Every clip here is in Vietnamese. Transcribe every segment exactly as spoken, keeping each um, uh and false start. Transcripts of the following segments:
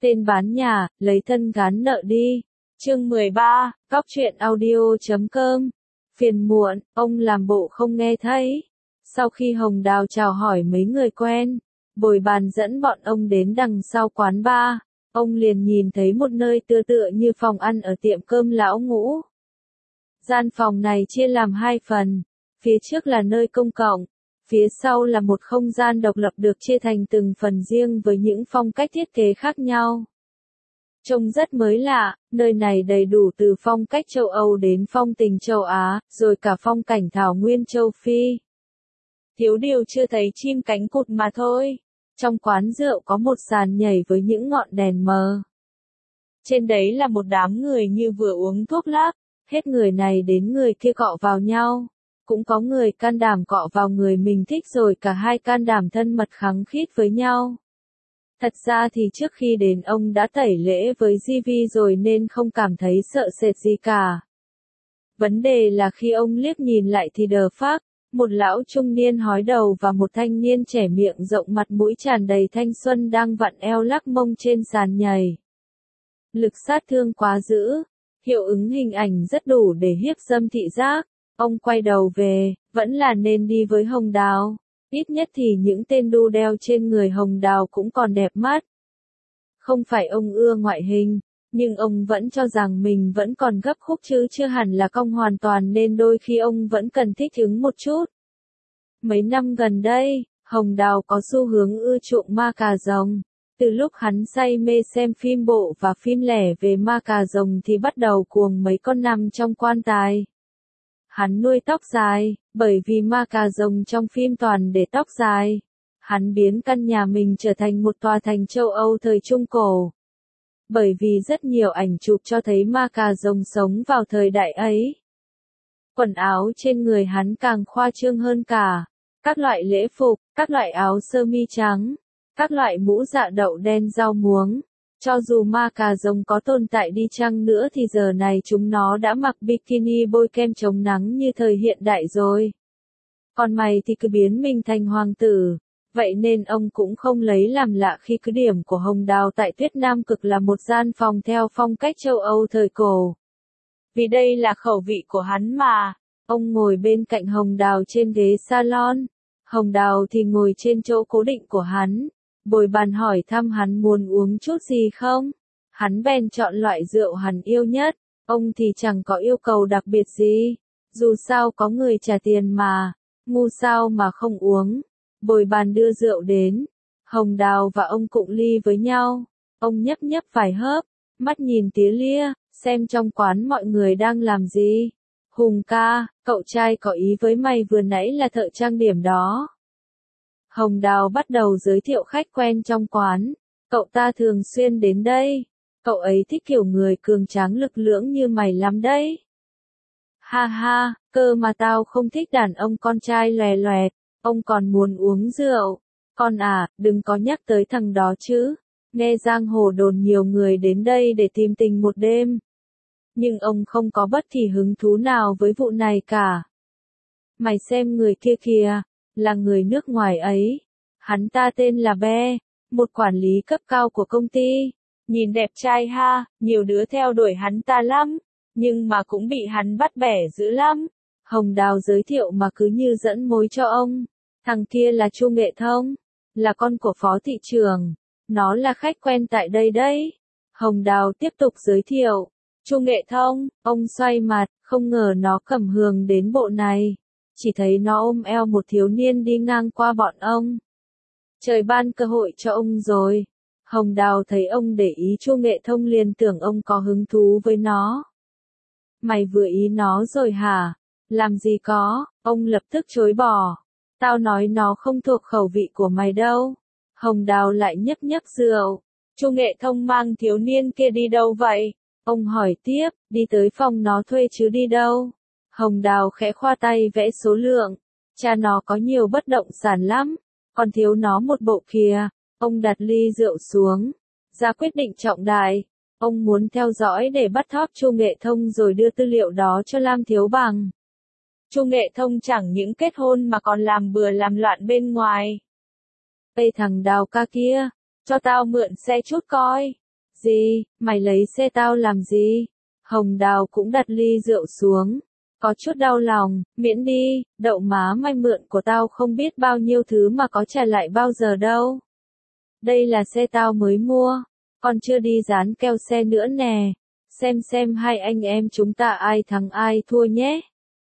Tên bán nhà, lấy thân gán nợ đi. Chương mười ba, Góc truyện audio.com. Phiền muộn, ông làm bộ không nghe thấy. Sau khi Hồng Đào chào hỏi mấy người quen, bồi bàn dẫn bọn ông đến đằng sau quán bar, ông liền nhìn thấy một nơi tựa tựa như phòng ăn ở tiệm cơm lão Ngũ. Gian phòng này chia làm hai phần, phía trước là nơi công cộng, phía sau là một không gian độc lập được chia thành từng phần riêng với những phong cách thiết kế khác nhau. Trông rất mới lạ, nơi này đầy đủ từ phong cách châu Âu đến phong tình châu Á, rồi cả phong cảnh thảo nguyên châu Phi. Thiếu điều chưa thấy chim cánh cụt mà thôi. Trong quán rượu có một sàn nhảy với những ngọn đèn mờ. Trên đấy là một đám người như vừa uống thuốc lắc, hết người này đến người kia cọ vào nhau. Cũng có người can đảm cọ vào người mình thích rồi cả hai can đảm thân mật khăng khít với nhau. Thật ra thì trước khi đến ông đã tẩy lễ với gi vi rồi nên không cảm thấy sợ sệt gì cả. Vấn đề là khi ông liếc nhìn lại thì đờ phác, một lão trung niên hói đầu và một thanh niên trẻ miệng rộng mặt mũi tràn đầy thanh xuân đang vặn eo lắc mông trên sàn nhảy. Lực sát thương quá dữ, hiệu ứng hình ảnh rất đủ để hiếp dâm thị giác. Ông quay đầu về, vẫn là nên đi với Hồng Đào. Ít nhất thì những tên đu đeo trên người Hồng Đào cũng còn đẹp mắt. Không phải ông ưa ngoại hình, nhưng ông vẫn cho rằng mình vẫn còn gấp khúc chứ chưa hẳn là cong hoàn toàn nên đôi khi ông vẫn cần thích ứng một chút. Mấy năm gần đây, Hồng Đào có xu hướng ưa chuộng ma cà rồng. Từ lúc hắn say mê xem phim bộ và phim lẻ về ma cà rồng thì bắt đầu cuồng mấy con nằm trong quan tài. Hắn nuôi tóc dài, bởi vì ma cà rồng trong phim toàn để tóc dài. Hắn biến căn nhà mình trở thành một tòa thành châu Âu thời Trung Cổ. Bởi vì rất nhiều ảnh chụp cho thấy ma cà rồng sống vào thời đại ấy. Quần áo trên người hắn càng khoa trương hơn cả. Các loại lễ phục, các loại áo sơ mi trắng, các loại mũ dạ đậu đen rau muống. Cho dù ma cà rồng có tồn tại đi chăng nữa thì giờ này chúng nó đã mặc bikini bôi kem chống nắng như thời hiện đại rồi. Còn mày thì cứ biến mình thành hoàng tử. Vậy nên ông cũng không lấy làm lạ khi cứ điểm của Hồng Đào tại Tuyết Nam Cực là một gian phòng theo phong cách châu Âu thời cổ. Vì đây là khẩu vị của hắn mà. Ông ngồi bên cạnh Hồng Đào trên ghế salon. Hồng Đào thì ngồi trên chỗ cố định của hắn. Bồi bàn hỏi thăm hắn muốn uống chút gì không? Hắn bèn chọn loại rượu hắn yêu nhất. Ông thì chẳng có yêu cầu đặc biệt gì. Dù sao có người trả tiền mà. Ngu sao mà không uống. Bồi bàn đưa rượu đến. Hồng Đào và ông cụng ly với nhau. Ông nhấp nhấp vài hớp. Mắt nhìn tía lia. Xem trong quán mọi người đang làm gì. Hùng ca, cậu trai có ý với mày vừa nãy là thợ trang điểm đó. Hồng Đào bắt đầu giới thiệu khách quen trong quán. Cậu ta thường xuyên đến đây. Cậu ấy thích kiểu người cường tráng lực lưỡng như mày lắm đấy. Ha ha, cơ mà tao không thích đàn ông con trai lòe loẹt. Ông còn muốn uống rượu. Con à, đừng có nhắc tới thằng đó chứ. Nghe giang hồ đồn nhiều người đến đây để tìm tình một đêm. Nhưng ông không có bất kỳ hứng thú nào với vụ này cả. Mày xem người kia kìa. Là người nước ngoài ấy. Hắn ta tên là Be, một quản lý cấp cao của công ty. Nhìn đẹp trai ha, nhiều đứa theo đuổi hắn ta lắm. Nhưng mà cũng bị hắn bắt bẻ dữ lắm. Hồng Đào giới thiệu mà cứ như dẫn mối cho ông. Thằng kia là Chu Nghệ Thông. Là con của phó thị trưởng. Nó là khách quen tại đây đấy. Hồng Đào tiếp tục giới thiệu. Chu Nghệ Thông, ông xoay mặt, không ngờ nó cầm hường đến bộ này. Chỉ thấy nó ôm eo một thiếu niên đi ngang qua bọn ông. Trời ban cơ hội cho ông rồi. Hồng Đào thấy ông để ý Chu Nghệ Thông liền tưởng ông có hứng thú với nó. Mày vừa ý nó rồi hả? Làm gì có, ông lập tức chối bỏ. Tao nói nó không thuộc khẩu vị của mày đâu. Hồng Đào lại nhấp nhấp rượu. Chu Nghệ Thông mang thiếu niên kia đi đâu vậy? Ông hỏi tiếp, đi tới phòng nó thuê chứ đi đâu? Hồng Đào khẽ khoa tay vẽ số lượng. Cha nó có nhiều bất động sản lắm. Còn thiếu nó một bộ kìa. Ông đặt ly rượu xuống. Ra quyết định trọng đại. Ông muốn theo dõi để bắt thóp Chu Nghệ Thông rồi đưa tư liệu đó cho Lam Thiếu Bằng. Chu Nghệ Thông chẳng những kết hôn mà còn làm bừa làm loạn bên ngoài. Ê thằng Đào ca kia, cho tao mượn xe chút coi. Gì, mày lấy xe tao làm gì? Hồng Đào cũng đặt ly rượu xuống. Có chút đau lòng, miễn đi, đậu má mày mượn của tao không biết bao nhiêu thứ mà có trả lại bao giờ đâu. Đây là xe tao mới mua, còn chưa đi dán keo xe nữa nè. Xem xem hai anh em chúng ta ai thắng ai thua nhé.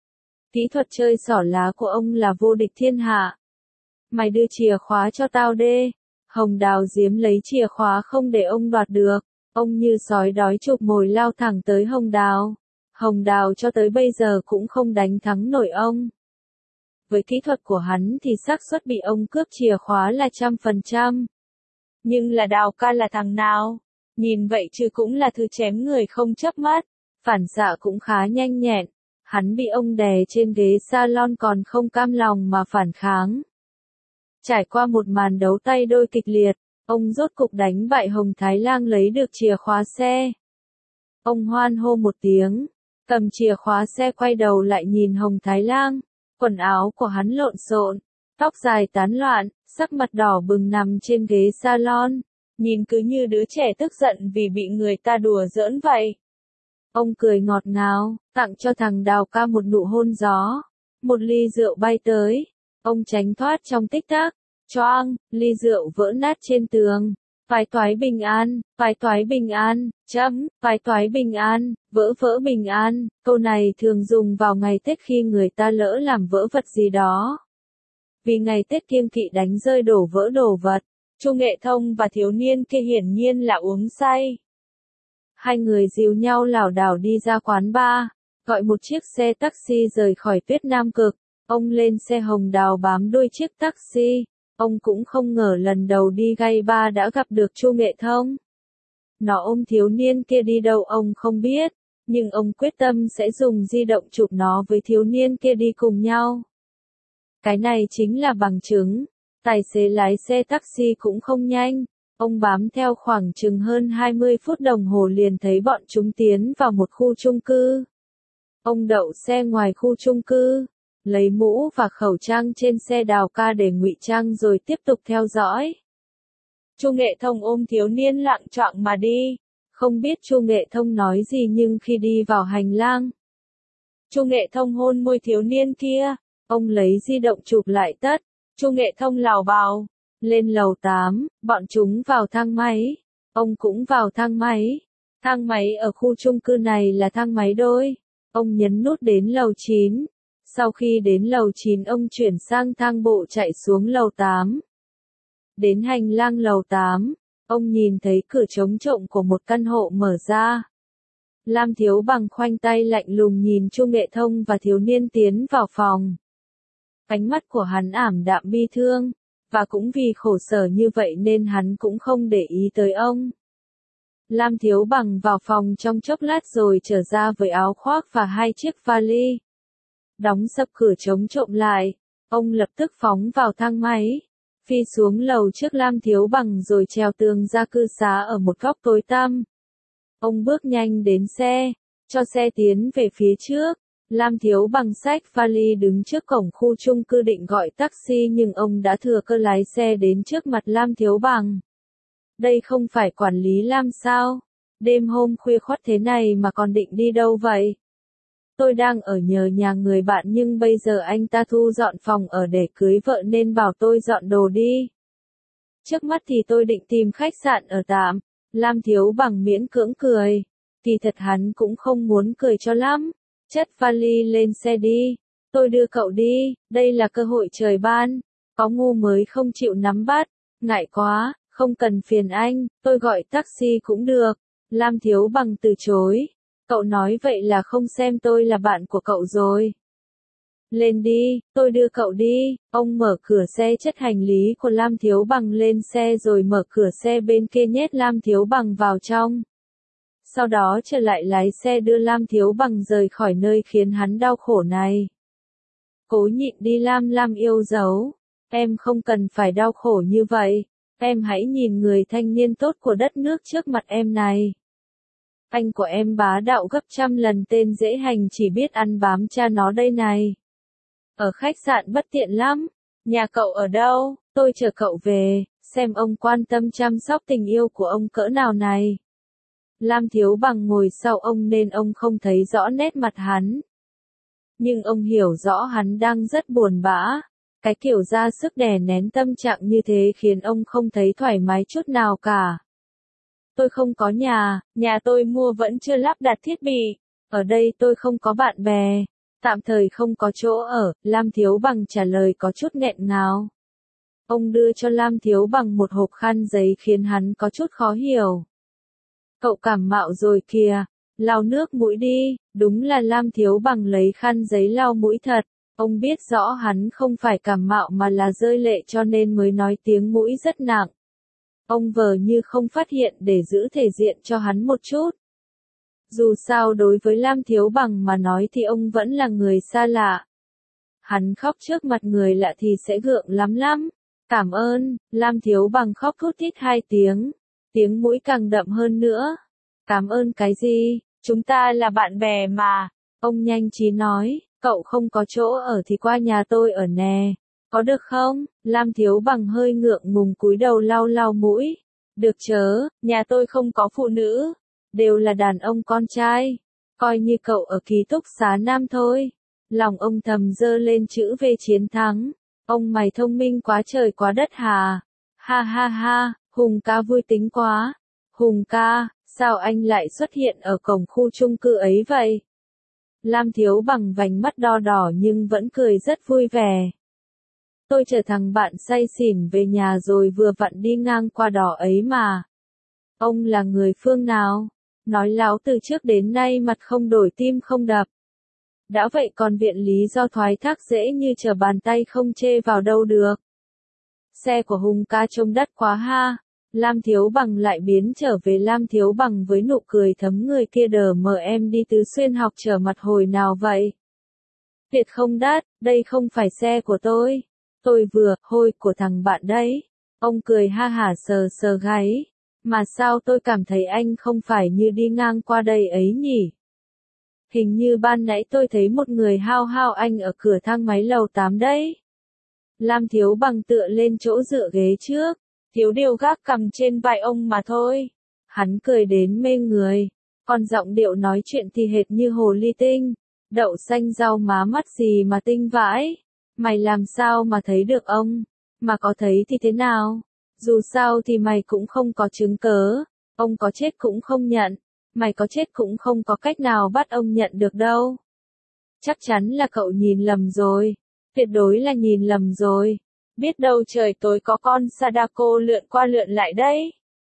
Kỹ thuật chơi xỏ lá của ông là vô địch thiên hạ. Mày đưa chìa khóa cho tao đê. Hồng Đào giếm lấy chìa khóa không để ông đoạt được. Ông như sói đói chụp mồi lao thẳng tới Hồng Đào. Hồng Đào cho tới bây giờ cũng không đánh thắng nổi ông. Với kỹ thuật của hắn thì xác suất bị ông cướp chìa khóa là trăm phần trăm. Nhưng là Đào ca là thằng nào? Nhìn vậy chứ cũng là thứ chém người không chớp mắt. Phản xạ cũng khá nhanh nhẹn. Hắn bị ông đè trên ghế salon còn không cam lòng mà phản kháng. Trải qua một màn đấu tay đôi kịch liệt, ông rốt cục đánh bại Hồng Thái Lang lấy được chìa khóa xe. Ông hoan hô một tiếng, cầm chìa khóa xe quay đầu lại nhìn Hồng Thái Lang. Quần áo của hắn lộn xộn, tóc dài tán loạn, sắc mặt đỏ bừng nằm trên ghế salon, nhìn cứ như đứa trẻ tức giận vì bị người ta đùa giỡn vậy. Ông cười ngọt ngào, tặng cho thằng Đào ca một nụ hôn gió. Một ly rượu bay tới, ông tránh thoát trong tích tắc, choang, ly rượu vỡ nát trên tường. Vái toái bình an, vái toái bình an, chấm, vái toái bình an, vỡ vỡ bình an. Câu này thường dùng vào ngày Tết khi người ta lỡ làm vỡ vật gì đó. Vì ngày Tết kiêng kỵ đánh rơi đổ vỡ đồ vật, Chu Nghệ Thông và thiếu niên kia hiển nhiên là uống say. Hai người dìu nhau lảo đảo đi ra quán bar, gọi một chiếc xe taxi rời khỏi Tuyết Nam Cực. Ông lên xe Hồng Đào bám đuôi chiếc taxi. Ông cũng không ngờ lần đầu đi gay bar đã gặp được Chu Nghệ Thông. Nó ôm thiếu niên kia đi đâu ông không biết, nhưng ông quyết tâm sẽ dùng di động chụp nó với thiếu niên kia đi cùng nhau. Cái này chính là bằng chứng. Tài xế lái xe taxi cũng không nhanh. Ông bám theo khoảng chừng hơn hai mươi phút đồng hồ liền thấy bọn chúng tiến vào một khu chung cư. Ông đậu xe ngoài khu chung cư, lấy mũ và khẩu trang trên xe Đào ca để ngụy trang rồi tiếp tục theo dõi. Chu Nghệ Thông ôm thiếu niên lạng choạng mà đi, không biết Chu Nghệ Thông nói gì nhưng khi đi vào hành lang, Chu Nghệ Thông hôn môi thiếu niên kia, ông lấy di động chụp lại tất. Chu Nghệ Thông lảo bào lên lầu tám, bọn chúng vào thang máy, ông cũng vào thang máy. Thang máy ở khu chung cư này là thang máy đôi. Ông nhấn nút đến lầu chín. Sau khi đến lầu chín ông chuyển sang thang bộ chạy xuống lầu tám. Đến hành lang lầu tám, ông nhìn thấy cửa trống trộm của một căn hộ mở ra. Lam Thiếu Bằng khoanh tay lạnh lùng nhìn Chu Nghệ Thông và thiếu niên tiến vào phòng. Ánh mắt của hắn ảm đạm bi thương, và cũng vì khổ sở như vậy nên hắn cũng không để ý tới ông. Lam Thiếu Bằng vào phòng trong chốc lát rồi trở ra với áo khoác và hai chiếc vali. Đóng sập cửa trống trộm lại, ông lập tức phóng vào thang máy, phi xuống lầu trước Lam Thiếu Bằng rồi trèo tường ra cư xá ở một góc tối tăm. Ông bước nhanh đến xe, cho xe tiến về phía trước. Lam Thiếu Bằng xách vali đứng trước cổng khu chung cư định gọi taxi nhưng ông đã thừa cơ lái xe đến trước mặt Lam Thiếu Bằng. Đây không phải quản lý Lam sao? Đêm hôm khuya khoắt thế này mà còn định đi đâu vậy? Tôi đang ở nhờ nhà người bạn nhưng bây giờ anh ta thu dọn phòng ở để cưới vợ nên bảo tôi dọn đồ đi. Trước mắt thì tôi định tìm khách sạn ở tạm. Lam Thiếu Bằng miễn cưỡng cười. Kỳ thật hắn cũng không muốn cười cho lắm. Chất vali lên xe đi. Tôi đưa cậu đi, đây là cơ hội trời ban. Có ngu mới không chịu nắm bắt. Ngại quá, không cần phiền anh, tôi gọi taxi cũng được. Lam Thiếu Bằng từ chối. Cậu nói vậy là không xem tôi là bạn của cậu rồi. Lên đi, tôi đưa cậu đi. Ông mở cửa xe chất hành lý của Lam Thiếu Bằng lên xe rồi mở cửa xe bên kia nhét Lam Thiếu Bằng vào trong. Sau đó trở lại lái xe đưa Lam Thiếu Bằng rời khỏi nơi khiến hắn đau khổ này. Cố nhịn đi Lam Lam yêu dấu. Em không cần phải đau khổ như vậy. Em hãy nhìn người thanh niên tốt của đất nước trước mặt em này. Anh của em bá đạo gấp trăm lần tên dễ hành chỉ biết ăn bám cha nó đây này. Ở khách sạn bất tiện lắm. Nhà cậu ở đâu? Tôi chờ cậu về, xem ông quan tâm chăm sóc tình yêu của ông cỡ nào này. Lam Thiếu Bằng ngồi sau ông nên ông không thấy rõ nét mặt hắn. Nhưng ông hiểu rõ hắn đang rất buồn bã. Cái kiểu ra sức đè nén tâm trạng như thế khiến ông không thấy thoải mái chút nào cả. Tôi không có nhà, nhà tôi mua vẫn chưa lắp đặt thiết bị. Ở đây tôi không có bạn bè. Tạm thời không có chỗ ở, Lam Thiếu Bằng trả lời có chút nghẹn ngào. Ông đưa cho Lam Thiếu Bằng một hộp khăn giấy khiến hắn có chút khó hiểu. Cậu cảm mạo rồi kìa, lau nước mũi đi, đúng là Lam Thiếu Bằng lấy khăn giấy lau mũi thật. Ông biết rõ hắn không phải cảm mạo mà là rơi lệ cho nên mới nói tiếng mũi rất nặng. Ông vờ như không phát hiện để giữ thể diện cho hắn một chút. Dù sao đối với Lam Thiếu Bằng mà nói thì ông vẫn là người xa lạ. Hắn khóc trước mặt người lạ thì sẽ gượng lắm lắm. Cảm ơn, Lam Thiếu Bằng khóc thút thít hai tiếng. Tiếng mũi càng đậm hơn nữa. Cảm ơn cái gì, chúng ta là bạn bè mà. Ông nhanh trí nói, cậu không có chỗ ở thì qua nhà tôi ở nè. Có được không? Lam Thiếu Bằng hơi ngượng ngùng cúi đầu lau lau mũi. Được chớ, nhà tôi không có phụ nữ. Đều là đàn ông con trai. Coi như cậu ở ký túc xá nam thôi. Lòng ông thầm dơ lên chữ V chiến thắng. Ông mày thông minh quá trời quá đất hà. Ha ha ha, Hùng ca vui tính quá. Hùng ca, sao anh lại xuất hiện ở cổng khu chung cư ấy vậy? Lam Thiếu Bằng vành mắt đo đỏ nhưng vẫn cười rất vui vẻ. Tôi chở thằng bạn say xỉn về nhà rồi vừa vặn đi ngang qua đó ấy mà. Ông là người phương nào? Nói láo từ trước đến nay mặt không đổi tim không đập. Đã vậy còn viện lý do thoái thác dễ như trở bàn tay không chê vào đâu được. Xe của Hùng ca trông đắt quá ha. Lam Thiếu Bằng lại biến trở về Lam Thiếu Bằng với nụ cười thấm người kia đờ mờ em đi Tứ Xuyên học trở mặt hồi nào vậy? Thiệt không đắt, đây không phải xe của tôi. Tôi vừa, hôi của thằng bạn đấy. Ông cười ha hả sờ sờ gáy. Mà sao tôi cảm thấy anh không phải như đi ngang qua đây ấy nhỉ? Hình như ban nãy tôi thấy một người hao hao anh ở cửa thang máy lầu tám đấy. Lam Thiếu Bằng tựa lên chỗ dựa ghế trước. Thiếu điều gác cầm trên vai ông mà thôi. Hắn cười đến mê người. Còn giọng điệu nói chuyện thì hệt như hồ ly tinh. Đậu xanh rau má mắt gì mà tinh vãi. Mày làm sao mà thấy được ông? Mà có thấy thì thế nào? Dù sao thì mày cũng không có chứng cớ. Ông có chết cũng không nhận. Mày có chết cũng không có cách nào bắt ông nhận được đâu. Chắc chắn là cậu nhìn lầm rồi. Tuyệt đối là nhìn lầm rồi. Biết đâu trời tối có con Sadako lượn qua lượn lại đấy.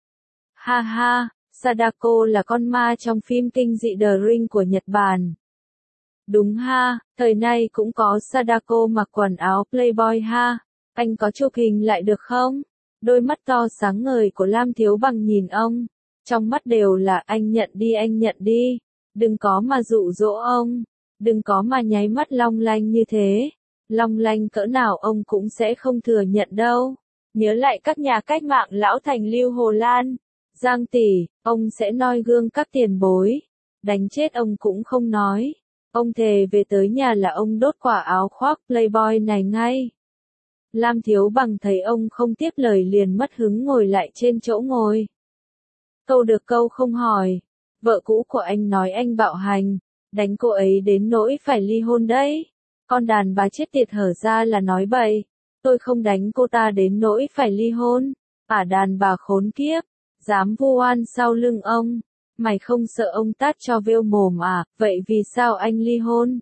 Ha ha, Sadako là con ma trong phim kinh dị The Ring của Nhật Bản. Đúng ha, thời nay cũng có Sadako mặc quần áo Playboy ha. Anh có chụp hình lại được không? Đôi mắt to sáng ngời của Lam Thiếu Bằng nhìn ông. Trong mắt đều là anh nhận đi anh nhận đi. Đừng có mà dụ dỗ ông. Đừng có mà nháy mắt long lanh như thế. Long lanh cỡ nào ông cũng sẽ không thừa nhận đâu. Nhớ lại các nhà cách mạng lão thành Lưu Hồ Lan, Giang Tỷ, ông sẽ noi gương các tiền bối. Đánh chết ông cũng không nói. Ông thề về tới nhà là ông đốt quả áo khoác Playboy này ngay. Lam Thiếu Bằng thấy ông không tiếp lời liền mất hứng ngồi lại trên chỗ ngồi. Câu được câu không hỏi. Vợ cũ của anh nói anh bạo hành, đánh cô ấy đến nỗi phải ly hôn đấy. Con đàn bà chết tiệt hở ra là nói bậy. Tôi không đánh cô ta đến nỗi phải ly hôn. Ả đàn bà khốn kiếp, dám vu oan sau lưng ông. Mày không sợ ông tát cho vêu mồm à, vậy vì sao anh ly hôn?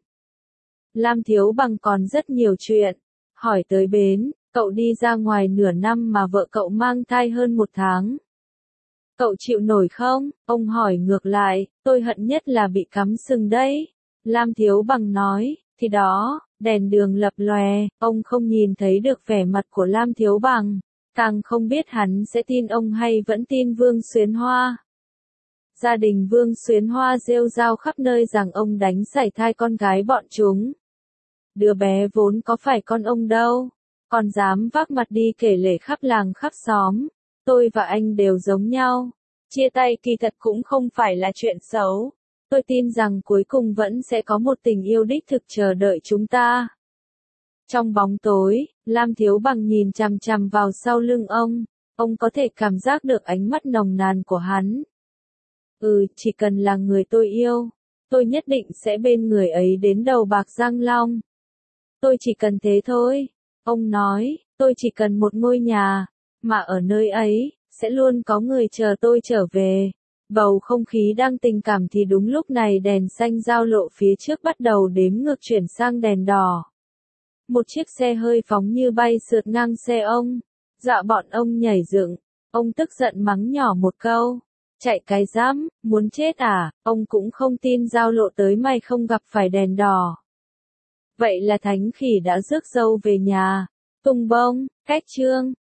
Lam Thiếu Bằng còn rất nhiều chuyện. Hỏi tới bến, cậu đi ra ngoài nửa năm mà vợ cậu mang thai hơn một tháng. Cậu chịu nổi không? Ông hỏi ngược lại, tôi hận nhất là bị cắm sừng đấy. Lam Thiếu Bằng nói, thì đó, đèn đường lập lòe, ông không nhìn thấy được vẻ mặt của Lam Thiếu Bằng. Càng không biết hắn sẽ tin ông hay vẫn tin Vương Xuyến Hoa. Gia đình Vương Xuyến Hoa rêu rao khắp nơi rằng ông đánh sảy thai con gái bọn chúng. Đứa bé vốn có phải con ông đâu, còn dám vác mặt đi kể lể khắp làng khắp xóm. Tôi và anh đều giống nhau. Chia tay kỳ thật cũng không phải là chuyện xấu. Tôi tin rằng cuối cùng vẫn sẽ có một tình yêu đích thực chờ đợi chúng ta. Trong bóng tối, Lam Thiếu Bằng nhìn chằm chằm vào sau lưng ông. Ông có thể cảm giác được ánh mắt nồng nàn của hắn. Ừ, chỉ cần là người tôi yêu, tôi nhất định sẽ bên người ấy đến đầu bạc răng long. Tôi chỉ cần thế thôi. Ông nói, tôi chỉ cần một ngôi nhà, mà ở nơi ấy, sẽ luôn có người chờ tôi trở về. Bầu không khí đang tình cảm thì đúng lúc này đèn xanh giao lộ phía trước bắt đầu đếm ngược chuyển sang đèn đỏ. Một chiếc xe hơi phóng như bay sượt ngang xe ông. Dọa bọn ông nhảy dựng. Ông tức giận mắng nhỏ một câu. Chạy cái dám, muốn chết à, ông cũng không tin giao lộ tới mày không gặp phải đèn đỏ. Vậy là Thánh Khỉ đã rước dâu về nhà. Tùng bông, cách chương.